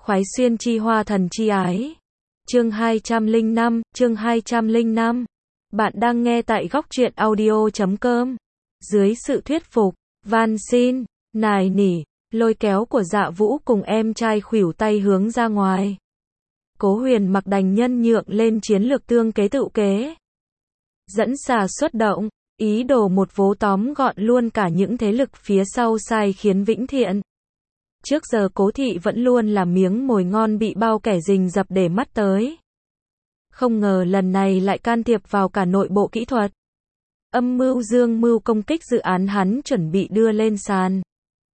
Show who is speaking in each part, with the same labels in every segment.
Speaker 1: Khoái xuyên chi hoa thần chi ái. Chương 205. Bạn đang nghe tại góc truyện audio.com. Dưới sự thuyết phục, van xin, nài nỉ, lôi kéo của Dạ Vũ cùng em trai khuỷu tay hướng ra ngoài. Cố Huyền Mặc đành nhân nhượng lên chiến lược tương kế tự kế. Dẫn xà xuất động, ý đồ một vố tóm gọn luôn cả những thế lực phía sau sai khiến Vĩnh Thiện. Trước giờ Cố thị vẫn luôn là miếng mồi ngon bị bao kẻ rình rập để mắt tới. Không ngờ lần này lại can thiệp vào cả nội bộ kỹ thuật. Âm mưu dương mưu công kích dự án hắn chuẩn bị đưa lên sàn.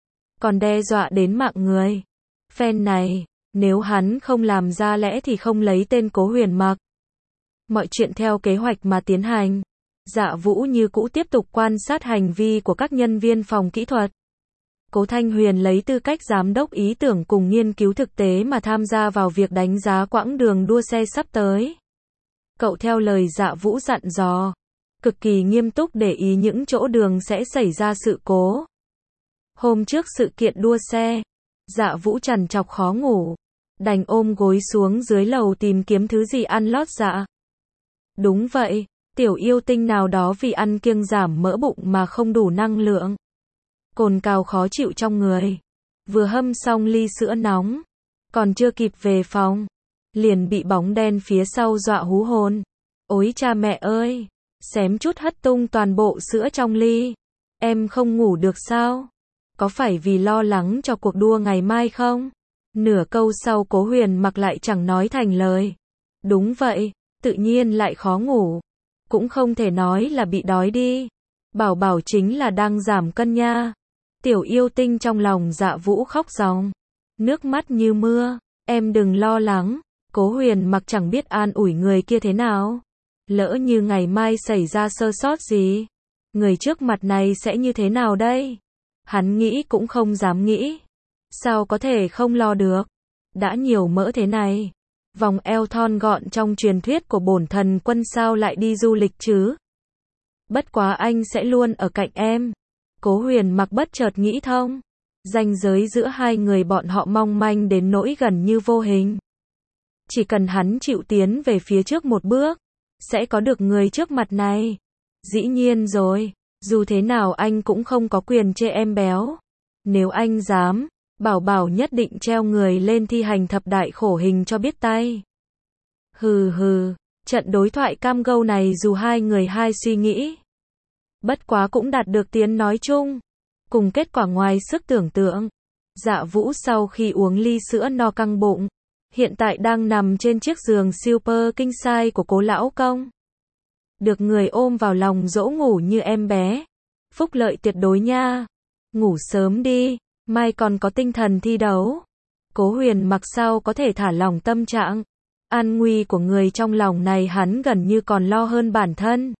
Speaker 1: Còn đe dọa đến mạng người. Phen này, nếu hắn không làm ra lẽ thì không lấy tên Cố Huyền Mặc. Mọi chuyện theo kế hoạch mà tiến hành. Dạ Vũ như cũ tiếp tục quan sát hành vi của các nhân viên phòng kỹ thuật. Cố Thanh Huyền lấy tư cách giám đốc ý tưởng cùng nghiên cứu thực tế mà tham gia vào việc đánh giá quãng đường đua xe sắp tới. Cậu theo lời Dạ Vũ dặn dò, cực kỳ nghiêm túc để ý những chỗ đường sẽ xảy ra sự cố. Hôm trước sự kiện đua xe, Dạ Vũ trằn trọc khó ngủ, đành ôm gối xuống dưới lầu tìm kiếm thứ gì ăn lót dạ. Đúng vậy, tiểu yêu tinh nào đó vì ăn kiêng giảm mỡ bụng mà không đủ năng lượng. Cồn cào khó chịu trong người. Vừa hâm xong ly sữa nóng, còn chưa kịp về phòng, liền bị bóng đen phía sau dọa hú hồn. Ôi cha mẹ ơi, xém chút hất tung toàn bộ sữa trong ly. Em không ngủ được sao? Có phải vì lo lắng cho cuộc đua ngày mai không? Nửa câu sau Cố Huyền Mặc lại chẳng nói thành lời. Đúng vậy, tự nhiên lại khó ngủ. Cũng không thể nói là bị đói đi. Bảo bảo chính là đang giảm cân nha. Tiểu yêu tinh trong lòng Dạ Vũ khóc ròng, nước mắt như mưa. Em đừng lo lắng. Cố Huyền Mặc chẳng biết an ủi người kia thế nào. Lỡ như ngày mai xảy ra sơ sót gì, người trước mặt này sẽ như thế nào đây? Hắn nghĩ cũng không dám nghĩ. Sao có thể không lo được? Đã nhiều mỡ thế này, vòng eo thon gọn trong truyền thuyết của bổn thần quân sao lại đi du lịch chứ? Bất quá anh sẽ luôn ở cạnh em. Cố Huyền Mặc bất chợt nghĩ thông. Ranh giới giữa hai người bọn họ mong manh đến nỗi gần như vô hình. Chỉ cần hắn chịu tiến về phía trước một bước, sẽ có được người trước mặt này. Dĩ nhiên rồi, dù thế nào anh cũng không có quyền chê em béo. Nếu anh dám, bảo bảo nhất định treo người lên thi hành thập đại khổ hình cho biết tay. Hừ hừ, trận đối thoại cam go này dù hai người hai suy nghĩ, bất quá cũng đạt được tiếng nói chung, cùng kết quả ngoài sức tưởng tượng. Dạ Vũ sau khi uống ly sữa no căng bụng, hiện tại đang nằm trên chiếc giường super king size của Cố lão công. Được người ôm vào lòng dỗ ngủ như em bé. Phúc lợi tuyệt đối nha. Ngủ sớm đi, mai còn có tinh thần thi đấu. Cố Huyền Mặc sao có thể thả lỏng tâm trạng. An nguy của người trong lòng này hắn gần như còn lo hơn bản thân.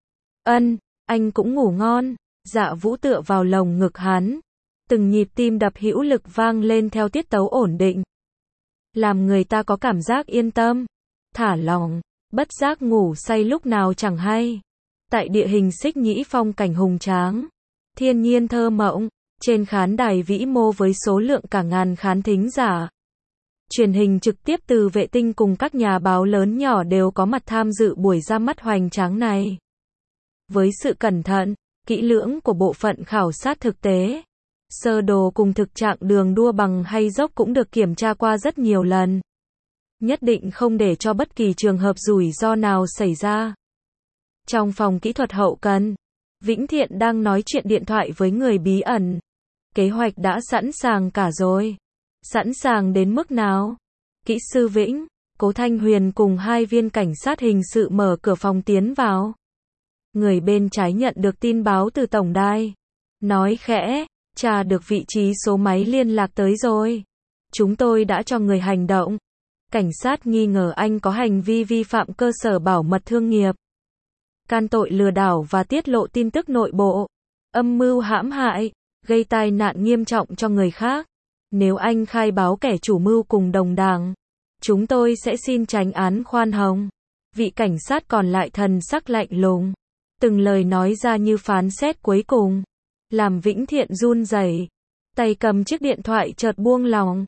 Speaker 1: Anh cũng ngủ ngon. Dạ Vũ tựa vào lồng ngực hắn. Từng nhịp tim đập hữu lực vang lên theo tiết tấu ổn định, làm người ta có cảm giác yên tâm, thả lỏng, bất giác ngủ say lúc nào chẳng hay. Tại địa hình Xích Nhĩ phong cảnh hùng tráng, thiên nhiên thơ mộng, trên khán đài vĩ mô với số lượng cả ngàn khán thính giả. Truyền hình trực tiếp từ vệ tinh cùng các nhà báo lớn nhỏ đều có mặt tham dự buổi ra mắt hoành tráng này. Với sự cẩn thận, kỹ lưỡng của bộ phận khảo sát thực tế, sơ đồ cùng thực trạng đường đua bằng hay dốc cũng được kiểm tra qua rất nhiều lần. Nhất định không để cho bất kỳ trường hợp rủi ro nào xảy ra. Trong phòng kỹ thuật hậu cần, Vĩnh Thiện đang nói chuyện điện thoại với người bí ẩn. Kế hoạch đã sẵn sàng cả rồi. Sẵn sàng đến mức nào? Kỹ sư Vĩnh, Cố Thanh Huyền cùng hai viên cảnh sát hình sự mở cửa phòng tiến vào. Người bên trái nhận được tin báo từ tổng đài. Nói khẽ, tra được vị trí số máy liên lạc tới rồi. Chúng tôi đã cho người hành động. Cảnh sát nghi ngờ anh có hành vi vi phạm cơ sở bảo mật thương nghiệp, can tội lừa đảo và tiết lộ tin tức nội bộ, âm mưu hãm hại, gây tai nạn nghiêm trọng cho người khác. Nếu anh khai báo kẻ chủ mưu cùng đồng đảng, chúng tôi sẽ xin tránh án khoan hồng. Vị cảnh sát còn lại thần sắc lạnh lùng, từng lời nói ra như phán xét cuối cùng, làm Vĩnh Thiện run rẩy, tay cầm chiếc điện thoại chợt buông lỏng.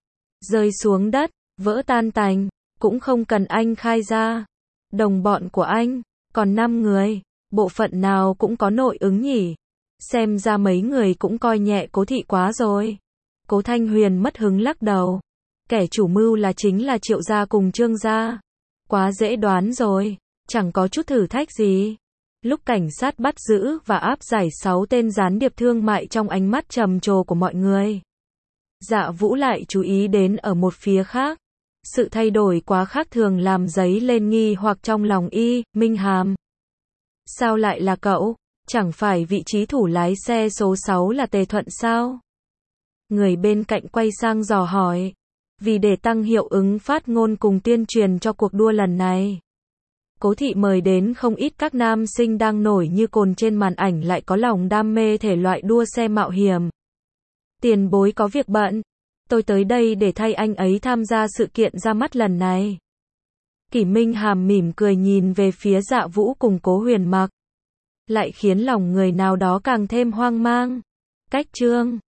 Speaker 1: rơi xuống đất, vỡ tan tành, cũng không cần anh khai ra. Đồng bọn của anh, còn 5 người, bộ phận nào cũng có nội ứng nhỉ. Xem ra mấy người cũng coi nhẹ Cố thị quá rồi. Cố Thanh Huyền mất hứng lắc đầu. Kẻ chủ mưu chính là Triệu gia cùng Trương gia. Quá dễ đoán rồi, chẳng có chút thử thách gì. Lúc cảnh sát bắt giữ và áp giải 6 tên gián điệp thương mại trong ánh mắt trầm trồ của mọi người, Dạ Vũ lại chú ý đến ở một phía khác. Sự thay đổi quá khác thường làm dấy lên nghi hoặc trong lòng Minh Hàm. Sao lại là cậu? Chẳng phải vị trí thủ lái xe số 6 là Tề Thuận sao? Người bên cạnh quay sang dò hỏi. Vì để tăng hiệu ứng phát ngôn cùng tuyên truyền cho cuộc đua lần này, Cố thị mời đến không ít các nam sinh đang nổi như cồn trên màn ảnh lại có lòng đam mê thể loại đua xe mạo hiểm. Tiền bối có việc bận, tôi tới đây để thay anh ấy tham gia sự kiện ra mắt lần này. Kỷ Minh Hàm mỉm cười nhìn về phía Dạ Vũ cùng Cố Huyền Mặc, lại khiến lòng người nào đó càng thêm hoang mang. Cách chương